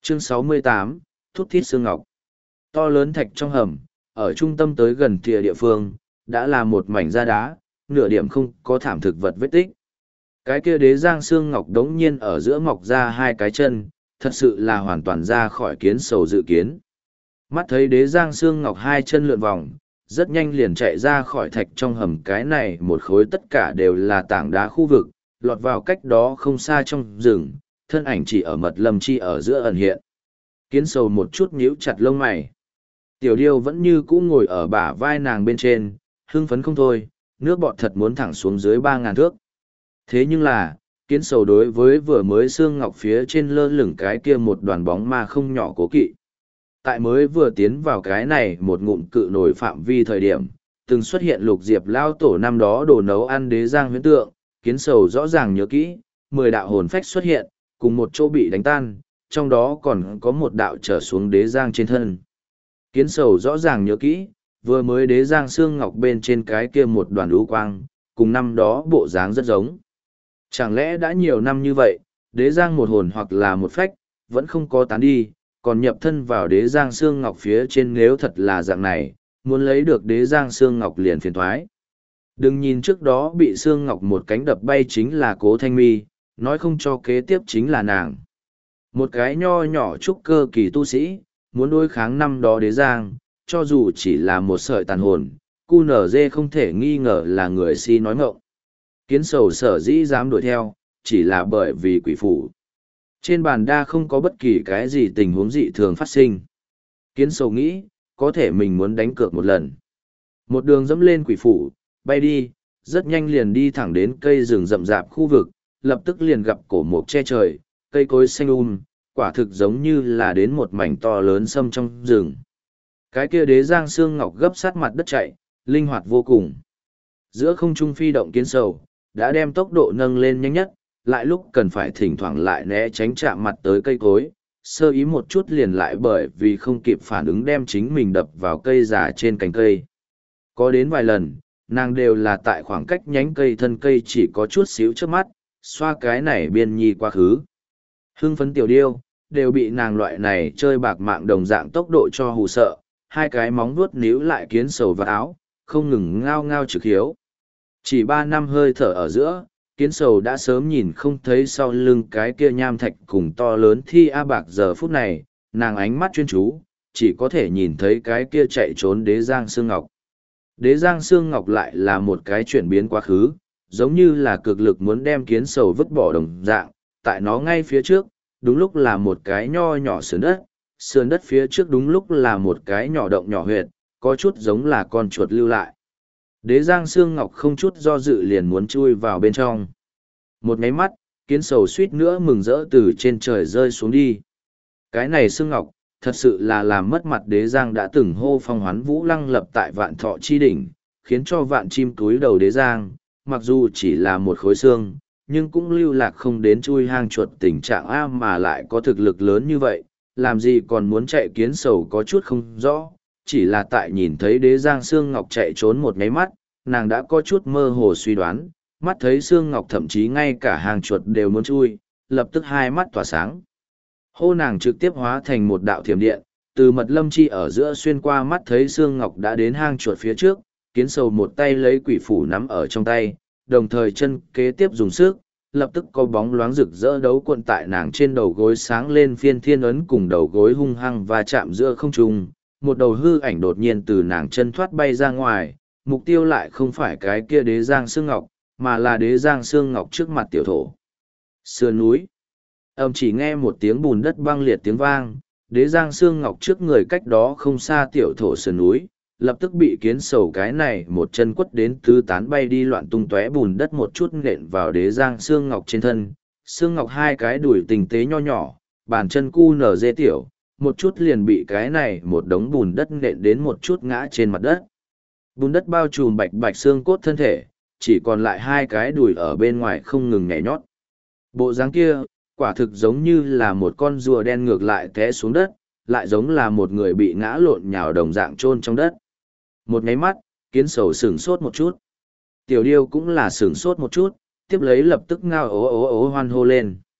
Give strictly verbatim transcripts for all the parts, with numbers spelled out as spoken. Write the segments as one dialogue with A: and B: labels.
A: Chương sáu mươi tám, Thút thít xương ngọc. To lớn thạch trong hầm, ở trung tâm tới gần thìa địa phương, đã là một mảnh da đá, nửa điểm không có thảm thực vật vết tích. Cái kia đế giang xương ngọc đống nhiên ở giữa mọc ra hai cái chân, thật sự là hoàn toàn ra khỏi kiến sầu dự kiến. Mắt thấy đế giang xương ngọc hai chân lượn vòng, rất nhanh liền chạy ra khỏi thạch trong hầm, cái này một khối tất cả đều là tảng đá khu vực, lọt vào cách đó không xa trong rừng, thân ảnh chỉ ở mật lâm chi ở giữa ẩn hiện. Kiến sầu một chút nhíu chặt lông mày. Tiểu điêu vẫn như cũ ngồi ở bả vai nàng bên trên, hưng phấn không thôi, nước bọt thật muốn thẳng xuống dưới ba ngàn thước. Thế nhưng là, kiến sầu đối với vừa mới xương ngọc phía trên lơ lửng cái kia một đoàn bóng ma không nhỏ cố kỵ. Tại mới vừa tiến vào cái này một ngụm cự nổi phạm vi thời điểm, từng xuất hiện lục diệp lao tổ năm đó đồ nấu ăn đế giang huyễn tượng, kiến sầu rõ ràng nhớ kỹ, mười đạo hồn phách xuất hiện, cùng một chỗ bị đánh tan, trong đó còn có một đạo trở xuống đế giang trên thân. Kiến sầu rõ ràng nhớ kỹ, vừa mới đế giang xương ngọc bên trên cái kia một đoàn lũ quang, cùng năm đó bộ dáng rất giống. Chẳng lẽ đã nhiều năm như vậy, đế giang một hồn hoặc là một phách, vẫn không có tán đi, còn nhập thân vào đế giang xương ngọc phía trên, nếu thật là dạng này, muốn lấy được đế giang xương ngọc liền phiền thoái. Đừng nhìn trước đó bị xương ngọc một cánh đập bay chính là Cố Thanh Mi, nói không cho kế tiếp chính là nàng. Một cái nho nhỏ trúc cơ kỳ tu sĩ, muốn đối kháng năm đó đế giang, cho dù chỉ là một sợi tàn hồn, cu nở dê không thể nghi ngờ là người si nói ngọng. Kiến sầu sở dĩ dám đuổi theo, chỉ là bởi vì quỷ phủ. Trên bàn đa không có bất kỳ cái gì tình huống dị thường phát sinh. Kiến sầu nghĩ, có thể mình muốn đánh cược một lần. Một đường dẫm lên quỷ phủ, bay đi, rất nhanh liền đi thẳng đến cây rừng rậm rạp khu vực, lập tức liền gặp cổ mục che trời, cây cối xanh um, quả thực giống như là đến một mảnh to lớn sâm trong rừng. Cái kia đế giang xương ngọc gấp sát mặt đất chạy, linh hoạt vô cùng. Giữa không trung phi động kiến sầu, đã đem tốc độ nâng lên nhanh nhất, lại lúc cần phải thỉnh thoảng lại né tránh chạm mặt tới cây cối, sơ ý một chút liền lại bởi vì không kịp phản ứng đem chính mình đập vào cây già trên cành cây. Có đến vài lần, nàng đều là tại khoảng cách nhánh cây thân cây chỉ có chút xíu trước mắt, xoa cái này biên nhi quá khứ. Hưng phấn tiểu điêu, đều bị nàng loại này chơi bạc mạng đồng dạng tốc độ cho hù sợ, hai cái móng vuốt níu lại kiến sầu vào áo, không ngừng ngao ngao trực hiếu. Chỉ ba năm hơi thở ở giữa, kiến sầu đã sớm nhìn không thấy sau lưng cái kia nham thạch cùng to lớn thi a bạc. Giờ phút này, nàng ánh mắt chuyên chú, chỉ có thể nhìn thấy cái kia chạy trốn đế giang xương ngọc. Đế giang xương ngọc lại là một cái chuyển biến quá khứ, giống như là cực lực muốn đem kiến sầu vứt bỏ đồng dạng, tại nó ngay phía trước, đúng lúc là một cái nho nhỏ sườn đất, sườn đất phía trước đúng lúc là một cái nhỏ động nhỏ huyệt, có chút giống là con chuột lưu lại. Đế giang xương ngọc không chút do dự liền muốn chui vào bên trong. Một máy mắt, kiến sầu suýt nữa mừng rỡ từ trên trời rơi xuống đi. Cái này xương ngọc, thật sự là làm mất mặt đế giang đã từng hô phong hoán vũ lăng lập tại vạn thọ chi đỉnh, khiến cho vạn chim túi đầu đế giang, mặc dù chỉ là một khối xương, nhưng cũng lưu lạc không đến chui hang chuột tình trạng a mà lại có thực lực lớn như vậy, làm gì còn muốn chạy. Kiến sầu có chút không rõ, chỉ là tại nhìn thấy đế giang xương ngọc chạy trốn một nháy mắt, nàng đã có chút mơ hồ suy đoán, mắt thấy xương ngọc thậm chí ngay cả hàng chuột đều muốn chui, lập tức hai mắt tỏa sáng. Hô nàng trực tiếp hóa thành một đạo thiểm điện, từ mật lâm chi ở giữa xuyên qua, mắt thấy xương ngọc đã đến hang chuột phía trước, kiến sầu một tay lấy quỷ phủ nắm ở trong tay, đồng thời chân kế tiếp dùng sức, lập tức có bóng loáng rực rỡ đấu cuộn tại nàng trên đầu gối sáng lên phiên thiên ấn cùng đầu gối hung hăng và chạm giữa không trung, một đầu hư ảnh đột nhiên từ nàng chân thoát bay ra ngoài, mục tiêu lại không phải cái kia đế giang xương ngọc, mà là đế giang xương ngọc trước mặt tiểu thổ. Sườn núi. Ầm chỉ nghe một tiếng bùn đất băng liệt tiếng vang, đế giang xương ngọc trước người cách đó không xa tiểu thổ sườn núi, lập tức bị kiến sầu cái này một chân quất đến tứ tán bay đi, loạn tung tóe bùn đất một chút nện vào đế giang xương ngọc trên thân. Xương ngọc hai cái đùi tình tế nho nhỏ, bàn chân cu nở dê tiểu, một chút liền bị cái này một đống bùn đất nện đến một chút ngã trên mặt đất. Bùn đất bao trùm bạch bạch xương cốt thân thể, chỉ còn lại hai cái đùi ở bên ngoài không ngừng nhảy nhót. Bộ dáng kia, quả thực giống như là một con rùa đen ngược lại té xuống đất, lại giống là một người bị ngã lộn nhào đồng dạng chôn trong đất. Một nháy mắt, kiến sầu sửng sốt một chút. Tiểu điêu cũng là sửng sốt một chút, tiếp lấy lập tức ngao ố ố ố hoan hô lên.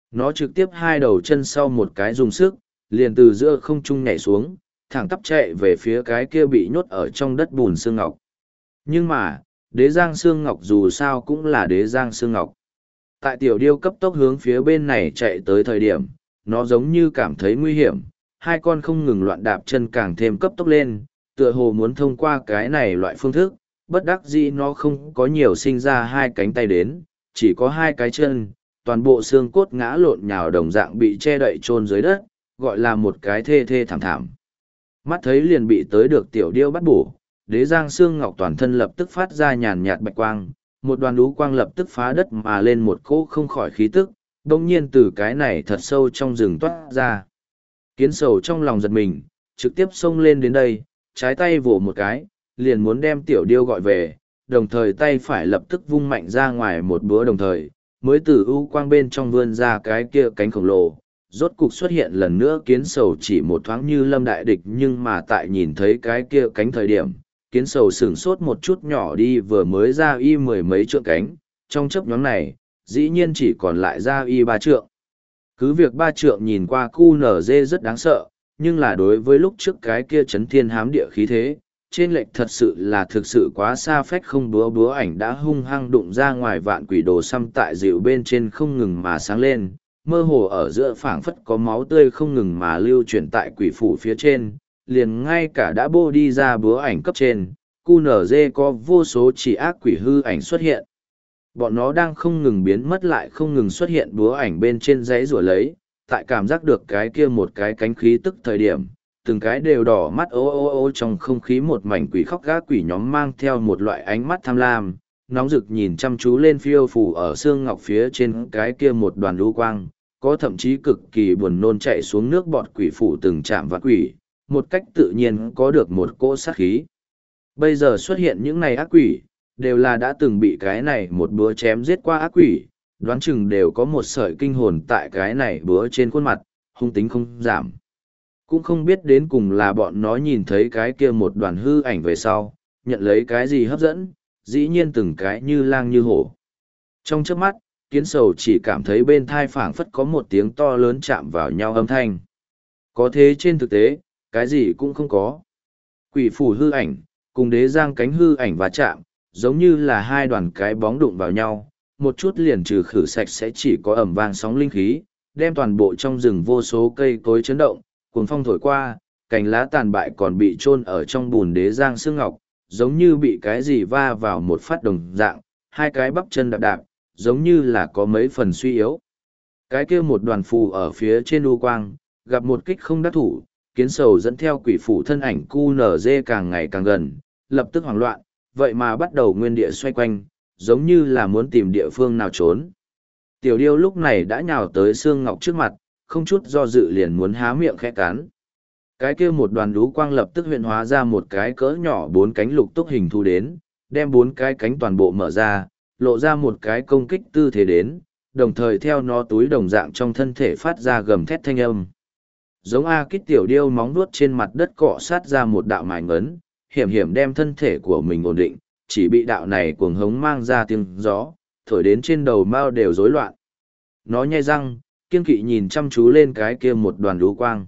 A: Nó trực tiếp hai đầu chân sau một cái dùng sức, liền từ giữa không trung nhảy xuống, thẳng tắp chạy về phía cái kia bị nhốt ở trong đất bùn xương ngọc. Nhưng mà, đế giang xương ngọc dù sao cũng là đế giang xương ngọc. Tại tiểu điêu cấp tốc hướng phía bên này chạy tới thời điểm, nó giống như cảm thấy nguy hiểm, hai con không ngừng loạn đạp chân càng thêm cấp tốc lên, tựa hồ muốn thông qua cái này loại phương thức, bất đắc dĩ nó không có nhiều sinh ra hai cánh tay đến, chỉ có hai cái chân, toàn bộ xương cốt ngã lộn nhào đồng dạng bị che đậy chôn dưới đất, gọi là một cái thê thê thảm thảm. Mắt thấy liền bị tới được tiểu điêu bắt bổ, đế giang xương ngọc toàn thân lập tức phát ra nhàn nhạt bạch quang, một đoàn lũ quang lập tức phá đất mà lên một cỗ không khỏi khí tức, đông nhiên từ cái này thật sâu trong rừng toát ra. Kiến sầu trong lòng giật mình, trực tiếp xông lên đến đây, trái tay vỗ một cái, liền muốn đem tiểu điêu gọi về, đồng thời tay phải lập tức vung mạnh ra ngoài một búa đồng thời, mới từ ưu quang bên trong vươn ra cái kia cánh khổng lồ. Rốt cục xuất hiện lần nữa kiến sầu chỉ một thoáng như lâm đại địch nhưng mà tại nhìn thấy cái kia cánh thời điểm, kiến sầu sửng sốt một chút nhỏ đi vừa mới ra y mười mấy trượng cánh, trong chấp nhóm này, dĩ nhiên chỉ còn lại ra y ba trượng. Cứ việc ba trượng nhìn qua cu nở dê rất đáng sợ, nhưng là đối với lúc trước cái kia chấn thiên hám địa khí thế, trên lệch thật sự là thực sự quá xa phách không búa búa ảnh đã hung hăng đụng ra ngoài vạn quỷ đồ xăm tại dịu bên trên không ngừng mà sáng lên, mơ hồ ở giữa phảng phất có máu tươi không ngừng mà lưu chuyển tại quỷ phủ phía trên, liền ngay cả đã bô đi ra búa ảnh cấp trên, cu nở dê có vô số chỉ ác quỷ hư ảnh xuất hiện. Bọn nó đang không ngừng biến mất lại không ngừng xuất hiện búa ảnh bên trên dãy rủa lấy, tại cảm giác được cái kia một cái cánh khí tức thời điểm, từng cái đều đỏ mắt ô ô ô trong không khí một mảnh quỷ khóc gác quỷ nhóm mang theo một loại ánh mắt tham lam, nóng rực nhìn chăm chú lên phiêu phù ở xương ngọc phía trên cái kia một đoàn lưu quang, có thậm chí cực kỳ buồn nôn chạy xuống nước bọt quỷ phủ từng chạm vào quỷ, một cách tự nhiên có được một cỗ sát khí. Bây giờ xuất hiện những này ác quỷ, đều là đã từng bị cái này một búa chém giết qua ác quỷ, đoán chừng đều có một sợi kinh hồn tại cái này búa trên khuôn mặt, hung tính không giảm. Cũng không biết đến cùng là bọn nó nhìn thấy cái kia một đoàn hư ảnh về sau, nhận lấy cái gì hấp dẫn, dĩ nhiên từng cái như lang như hổ. Trong trước mắt, kiến sầu chỉ cảm thấy bên thai phảng phất có một tiếng to lớn chạm vào nhau âm thanh. Có thế trên thực tế, cái gì cũng không có. Quỷ phủ hư ảnh, cùng đế giang cánh hư ảnh và chạm, giống như là hai đoàn cái bóng đụng vào nhau, một chút liền trừ khử sạch sẽ chỉ có ẩm vang sóng linh khí, đem toàn bộ trong rừng vô số cây cối chấn động, cuồng phong thổi qua, cành lá tàn bại còn bị chôn ở trong bùn đế giang xương ngọc, giống như bị cái gì va vào một phát đồng dạng, hai cái bắp chân đạp đạp, giống như là có mấy phần suy yếu. Cái kia một đoàn phù ở phía trên u quang, gặp một kích không đắc thủ, kiến sầu dẫn theo quỷ phủ thân ảnh cu nở dê càng ngày càng gần, lập tức hoảng loạn, vậy mà bắt đầu nguyên địa xoay quanh, giống như là muốn tìm địa phương nào trốn. Tiểu điêu lúc này đã nhào tới xương ngọc trước mặt, không chút do dự liền muốn há miệng khẽ cắn. Cái kia một đoàn đú quang lập tức huyện hóa ra một cái cỡ nhỏ bốn cánh lục túc hình thu đến, đem bốn cái cánh toàn bộ mở ra, lộ ra một cái công kích tư thế đến, đồng thời theo nó túi đồng dạng trong thân thể phát ra gầm thét thanh âm. Giống A Kích tiểu điêu móng vuốt trên mặt đất cọ sát ra một đạo mài ngấn, hiểm hiểm đem thân thể của mình ổn định, chỉ bị đạo này cuồng hống mang ra tiếng gió, thổi đến trên đầu mao đều rối loạn. Nó nhai răng, kiên kỵ nhìn chăm chú lên cái kia một đoàn lũ quang.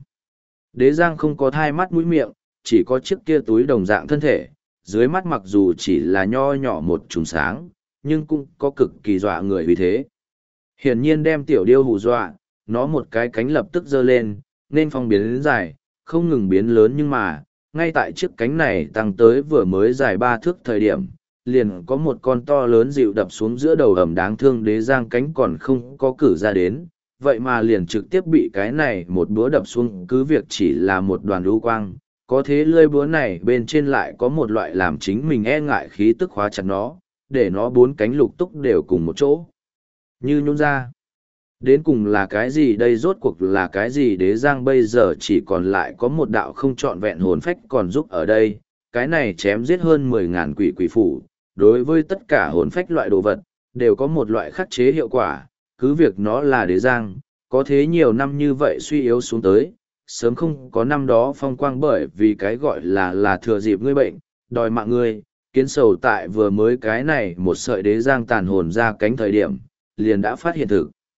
A: Đế giang không có thai mắt mũi miệng, chỉ có chiếc kia túi đồng dạng thân thể, dưới mắt mặc dù chỉ là nho nhỏ một trùng sáng, nhưng cũng có cực kỳ dọa người vì thế. Hiển nhiên đem tiểu điêu hù dọa, nó một cái cánh lập tức giơ lên, nên phong biến đến dài, không ngừng biến lớn nhưng mà, ngay tại chiếc cánh này tăng tới vừa mới dài ba thước thời điểm, liền có một con to lớn dịu đập xuống giữa đầu ẩm đáng thương đế giang cánh còn không có cử ra đến, vậy mà liền trực tiếp bị cái này một búa đập xuống cứ việc chỉ là một đoàn lưu quang, có thế lưỡi búa này bên trên lại có một loại làm chính mình e ngại khí tức khóa chặt nó, để nó bốn cánh lục túc đều cùng một chỗ. Như nhún ra. Đến cùng là cái gì đây rốt cuộc là cái gì đế giang bây giờ chỉ còn lại có một đạo không trọn vẹn hồn phách còn giúp ở đây, cái này chém giết hơn mười ngàn quỷ quỷ phủ, đối với tất cả hồn phách loại đồ vật, đều có một loại khắc chế hiệu quả, cứ việc nó là đế giang, có thế nhiều năm như vậy suy yếu xuống tới, sớm không có năm đó phong quang bởi vì cái gọi là là thừa dịp ngươi bệnh, đòi mạng ngươi, kiến sầu tại vừa mới cái này một sợi đế giang tàn hồn ra cánh thời điểm, liền đã phát hiện thực.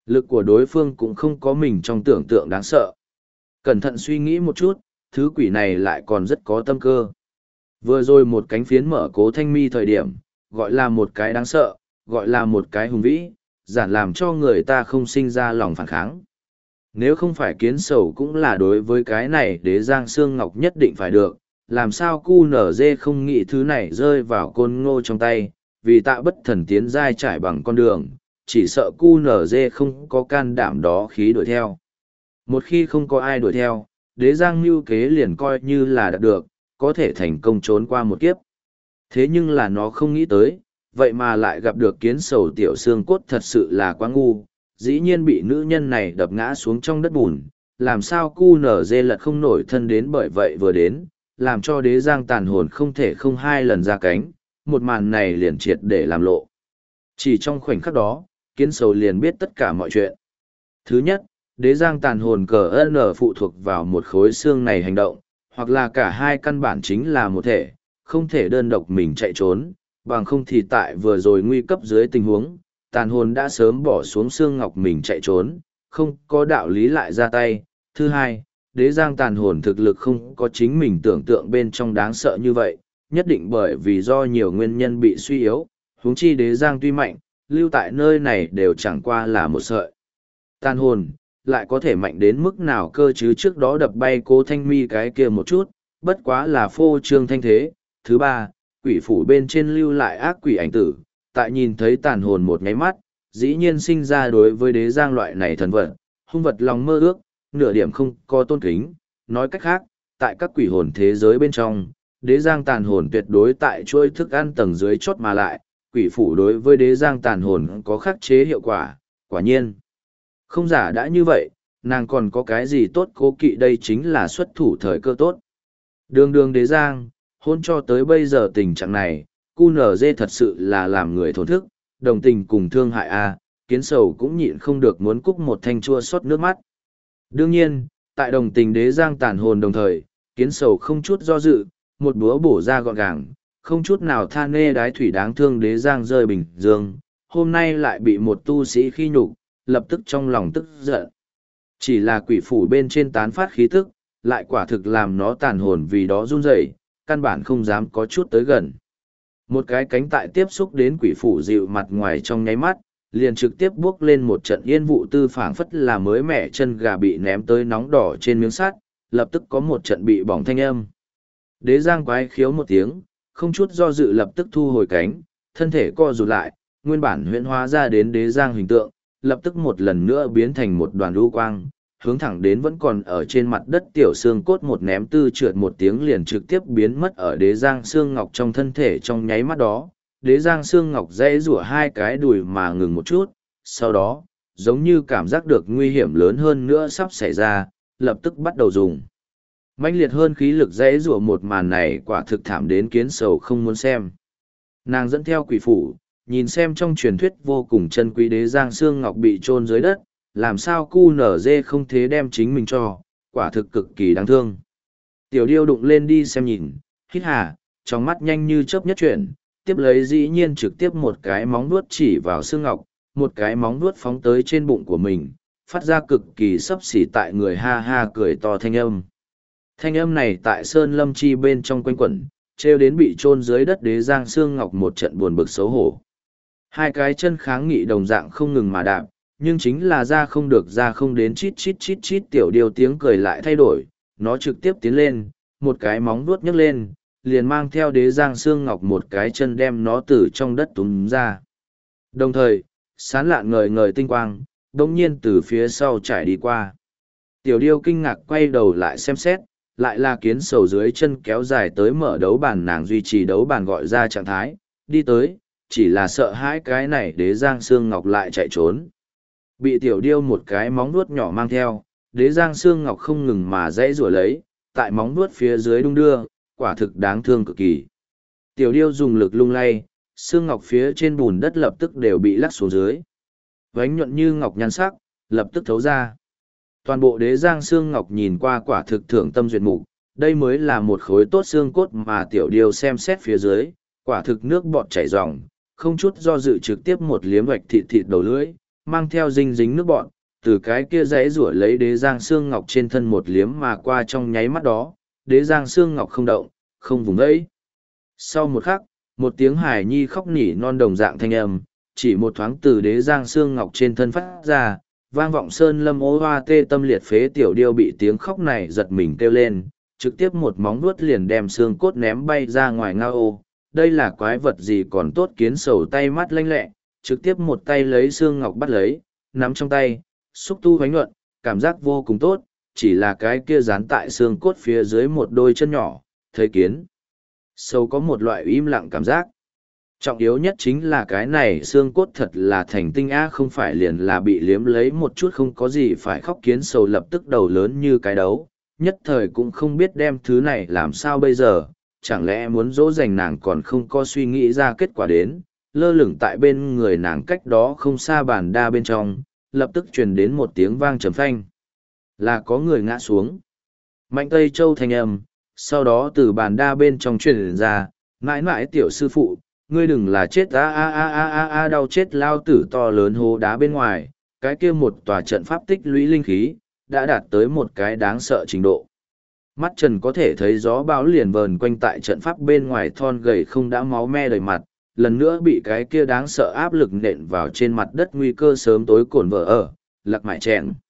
A: Lực của đối phương cũng không có mình trong tưởng tượng đáng sợ. Cẩn thận suy nghĩ một chút, thứ quỷ này lại còn rất có tâm cơ. Vừa rồi một cánh phiến mở Cố Thanh Mi thời điểm, gọi là một cái đáng sợ, gọi là một cái hùng vĩ, giản làm cho người ta không sinh ra lòng phản kháng. Nếu không phải Kiến Sầu cũng là đối với cái này đế giang xương ngọc nhất định phải được, làm sao cu nở dê không nghĩ thứ này rơi vào côn ngô trong tay, vì tạ bất thần tiến giai trải bằng con đường, chỉ sợ cu nở dê không có can đảm đó khí đuổi theo. Một khi không có ai đuổi theo, đế giang mưu kế liền coi như là đạt được, có thể thành công trốn qua một kiếp. Thế nhưng là nó không nghĩ tới, vậy mà lại gặp được Kiến Sầu tiểu xương cốt thật sự là quá ngu, dĩ nhiên bị nữ nhân này đập ngã xuống trong đất bùn, làm sao cu nở dê lật không nổi thân đến bởi vậy vừa đến, làm cho đế giang tàn hồn không thể không hai lần ra cánh, một màn này liền triệt để làm lộ. Chỉ trong khoảnh khắc đó, Kiến Sầu liền biết tất cả mọi chuyện. Thứ nhất, đế giang tàn hồn cờ ân ở phụ thuộc vào một khối xương này hành động, hoặc là cả hai căn bản chính là một thể, không thể đơn độc mình chạy trốn, bằng không thì tại vừa rồi nguy cấp dưới tình huống, tàn hồn đã sớm bỏ xuống xương ngọc mình chạy trốn, không có đạo lý lại ra tay. Thứ hai, đế giang tàn hồn thực lực không có chính mình tưởng tượng bên trong đáng sợ như vậy, nhất định bởi vì do nhiều nguyên nhân bị suy yếu, huống chi đế giang tuy mạnh, lưu tại nơi này đều chẳng qua là một sợi tàn hồn, lại có thể mạnh đến mức nào cơ chứ. Trước đó đập bay Cố Thanh Mi cái kia một chút, bất quá là phô trương thanh thế. Thứ ba, quỷ phủ bên trên lưu lại ác quỷ ảnh tử, tại nhìn thấy tàn hồn một nháy mắt, dĩ nhiên sinh ra đối với đế giang loại này thần vật, hung vật lòng mơ ước, nửa điểm không có tôn kính. Nói cách khác, tại các quỷ hồn thế giới bên trong, đế giang tàn hồn tuyệt đối tại chuỗi thức ăn tầng dưới chốt mà lại, quỷ phủ đối với đế giang tàn hồn có khắc chế hiệu quả, quả nhiên. Không giả đã như vậy, nàng còn có cái gì tốt cố kỵ, đây chính là xuất thủ thời cơ tốt. Đường đường đế giang, hôn cho tới bây giờ tình trạng này, cu nở dê thật sự là làm người thổn thức, đồng tình cùng thương hại a. Kiến Sầu cũng nhịn không được muốn cúc một thanh chua xót nước mắt. Đương nhiên, tại đồng tình đế giang tàn hồn đồng thời, Kiến Sầu không chút do dự, một búa bổ ra gọn gàng, không chút nào tha nê đái thủy đáng thương đế giang rơi bình dương, hôm nay lại bị một tu sĩ khi nhục, lập tức trong lòng tức giận. Chỉ là quỷ phủ bên trên tán phát khí tức, lại quả thực làm nó tàn hồn vì đó run rẩy, căn bản không dám có chút tới gần. Một cái cánh tại tiếp xúc đến quỷ phủ dịu mặt ngoài trong nháy mắt, liền trực tiếp bước lên một trận yên vụ tư phảng phất là mới mẻ chân gà bị ném tới nóng đỏ trên miếng sắt, lập tức có một trận bị bỏng thanh âm. Đế giang quái khiếu một tiếng, không chút do dự lập tức thu hồi cánh, thân thể co rụt lại, nguyên bản huyễn hóa ra đến đế giang hình tượng, lập tức một lần nữa biến thành một đoàn lưu quang, hướng thẳng đến vẫn còn ở trên mặt đất tiểu xương cốt một ném tư trượt một tiếng liền trực tiếp biến mất ở đế giang xương ngọc trong thân thể trong nháy mắt đó. Đế giang xương ngọc dãy rủa hai cái đùi mà ngừng một chút, sau đó, giống như cảm giác được nguy hiểm lớn hơn nữa sắp xảy ra, lập tức bắt đầu dùng mãnh liệt hơn khí lực dãy rủa. Một màn này quả thực thảm đến Kiến Sầu không muốn xem. Nàng dẫn theo quỷ phủ, nhìn xem trong truyền thuyết vô cùng chân quý đế giang xương ngọc bị chôn dưới đất, làm sao cu nở dê không thế đem chính mình cho, quả thực cực kỳ đáng thương. Tiểu điêu đụng lên đi xem nhìn, hít hà, trong mắt nhanh như chớp nhất chuyển, tiếp lấy dĩ nhiên trực tiếp một cái móng vuốt chỉ vào xương ngọc, một cái móng vuốt phóng tới trên bụng của mình, phát ra cực kỳ sấp xỉ tại người ha ha cười to thanh âm. Thanh âm này tại sơn lâm chi bên trong quanh quẩn, treo đến bị chôn dưới đất đế giang xương ngọc một trận buồn bực xấu hổ. Hai cái chân kháng nghị đồng dạng không ngừng mà đạp, nhưng chính là ra không được ra không đến chít chít chít chít. Tiểu điêu tiếng cười lại thay đổi, nó trực tiếp tiến lên, một cái móng vuốt nhấc lên, liền mang theo đế giang xương ngọc một cái chân đem nó từ trong đất túm ra. Đồng thời, sán lạn ngời ngời tinh quang, đống nhiên từ phía sau trải đi qua. Tiểu điêu kinh ngạc quay đầu lại xem xét, lại là Kiến Sầu dưới chân kéo dài tới mở đấu bàn, nàng duy trì đấu bàn gọi ra trạng thái, đi tới, chỉ là sợ hãi cái này đế giang xương ngọc lại chạy trốn. Bị tiểu điêu một cái móng vuốt nhỏ mang theo, đế giang xương ngọc không ngừng mà dãy rủa lấy, tại móng vuốt phía dưới đung đưa, quả thực đáng thương cực kỳ. Tiểu điêu dùng lực lung lay, xương ngọc phía trên bùn đất lập tức đều bị lắc xuống dưới. Vánh nhuận như ngọc nhan sắc, lập tức thấu ra. Toàn bộ đế giang xương ngọc nhìn qua quả thực thưởng tâm duyệt mục, đây mới là một khối tốt xương cốt mà tiểu điêu xem xét phía dưới, quả thực nước bọt chảy ròng, không chút do dự trực tiếp một liếm vạch thịt thịt đầu lưỡi, mang theo dinh dính nước bọn, từ cái kia dãy rủa lấy đế giang xương ngọc trên thân một liếm mà qua trong nháy mắt đó, đế giang xương ngọc không động, không vùng ấy. Sau một khắc, một tiếng hài nhi khóc nỉ non đồng dạng thanh âm, chỉ một thoáng từ đế giang xương ngọc trên thân phát ra, vang vọng sơn lâm ô hoa tê tâm liệt phế tiểu điêu bị tiếng khóc này giật mình kêu lên, trực tiếp một móng vuốt liền đem xương cốt ném bay ra ngoài ngao ô. Đây là quái vật gì còn tốt, kiến sầu tay mắt lanh lẹ, trực tiếp một tay lấy xương ngọc bắt lấy, nắm trong tay, xúc tu hoánh nhuận, cảm giác vô cùng tốt, chỉ là cái kia dán tại xương cốt phía dưới một đôi chân nhỏ, thấy kiến sâu có một loại im lặng cảm giác. Trọng yếu nhất chính là cái này xương cốt thật là thành tinh á, không phải liền là bị liếm lấy một chút không có gì phải khóc. Kiến sầu lập tức đầu lớn như cái đấu, nhất thời cũng không biết đem thứ này làm sao bây giờ, chẳng lẽ muốn dỗ dành nàng còn không có suy nghĩ ra kết quả đến. Lơ lửng tại bên người nàng cách đó không xa bàn đa bên trong, lập tức truyền đến một tiếng vang trầm phanh. Là có người ngã xuống. Mạnh Tây Châu thanh âm, sau đó từ bàn đa bên trong truyền ra, mãi mãi tiểu sư phụ, ngươi đừng là chết a a a a a a đau chết lao tử. To lớn hố đá bên ngoài, cái kia một tòa trận pháp tích lũy linh khí, đã đạt tới một cái đáng sợ trình độ. Mắt trần có thể thấy gió bão liền vờn quanh tại trận pháp bên ngoài, thon gầy không đã máu me đầy mặt, lần nữa bị cái kia đáng sợ áp lực nện vào trên mặt đất, nguy cơ sớm tối cồn vỡ ở, lặc mải chèn.